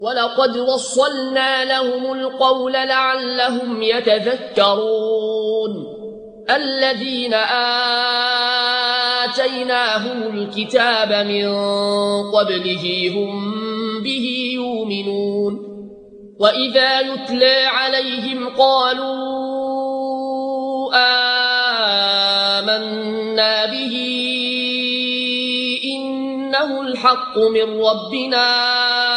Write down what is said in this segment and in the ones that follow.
ولقد وصلنا لهم القول لعلهم يتذكرون الذين آتيناهم الكتاب من قبله هم به يؤمنون وإذا يتلى عليهم قالوا آمنا به إنه الحق من ربنا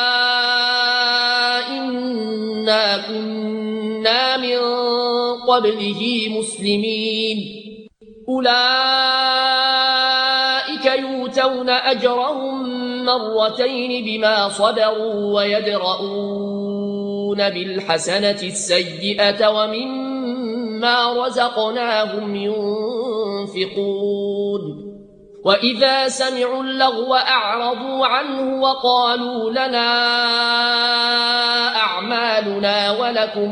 إنا كنا من قبله مسلمين أولئك يؤتون أجرهم مرتين بما صبروا ويدرؤون بالحسنة السيئة ومما رزقناهم ينفقون وإذا سمعوا اللغو أعرضوا عنه وقالوا لنا أعمالنا ولكم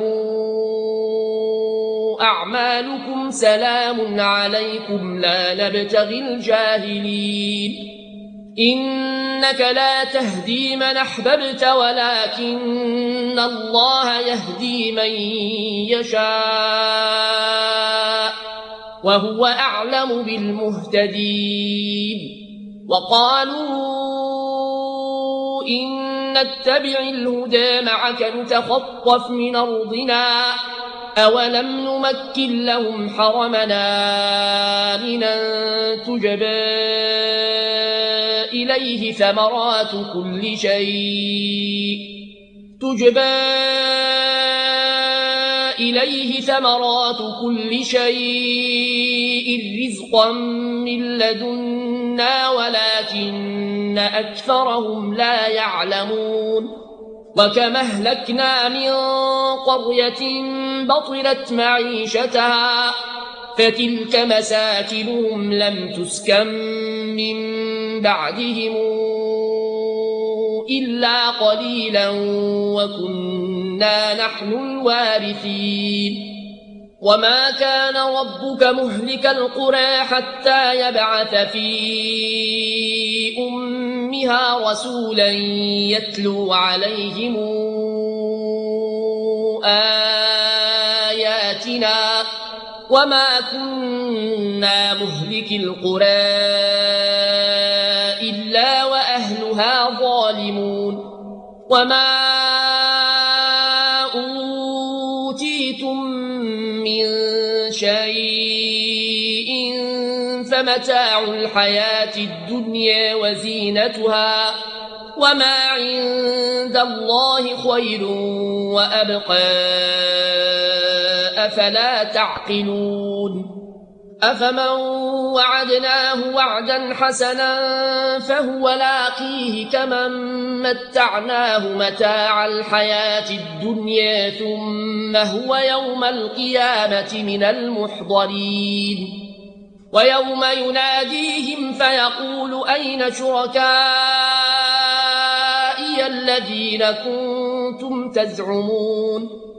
أعمالكم سلام عليكم لا نبتغي الجاهلين إنك لا تهدي من أحببت ولكن الله يهدي من يشاء وهو أعلم بالمهتدين وقالوا إن نتبع الهدى معك نتخطف من أرضنا أولم نمكن لهم حرمنا آمنا تجبى إليه ثمرات كل شيء رزقا من لدنا ولكن أكثرهم لا يعلمون وكم أهلكنا من قرية بطرت معيشتها فتلك مساكنهم لم تسكن من بعدهم إلا قليلا وكنا نحن الوارثين وما كان ربك مهلك القرى حتى يبعث في أمها رسولا يتلو عليهم آياتنا وما كنا مهلك القرى إلا وأهلها ظالمون وما أوتيتم من شيء فمتاع الحياة الدنيا وزينتها وما عند الله خير وأبقى أفلا تعقلون أفمن وعدناه وعدا حسنا فهو لاقيه كمن متعناه متاع الحياة الدنيا ثم هو يوم القيامة من المحضرين ويوم يناديهم فيقول أين شركائي الذين كنتم تزعمون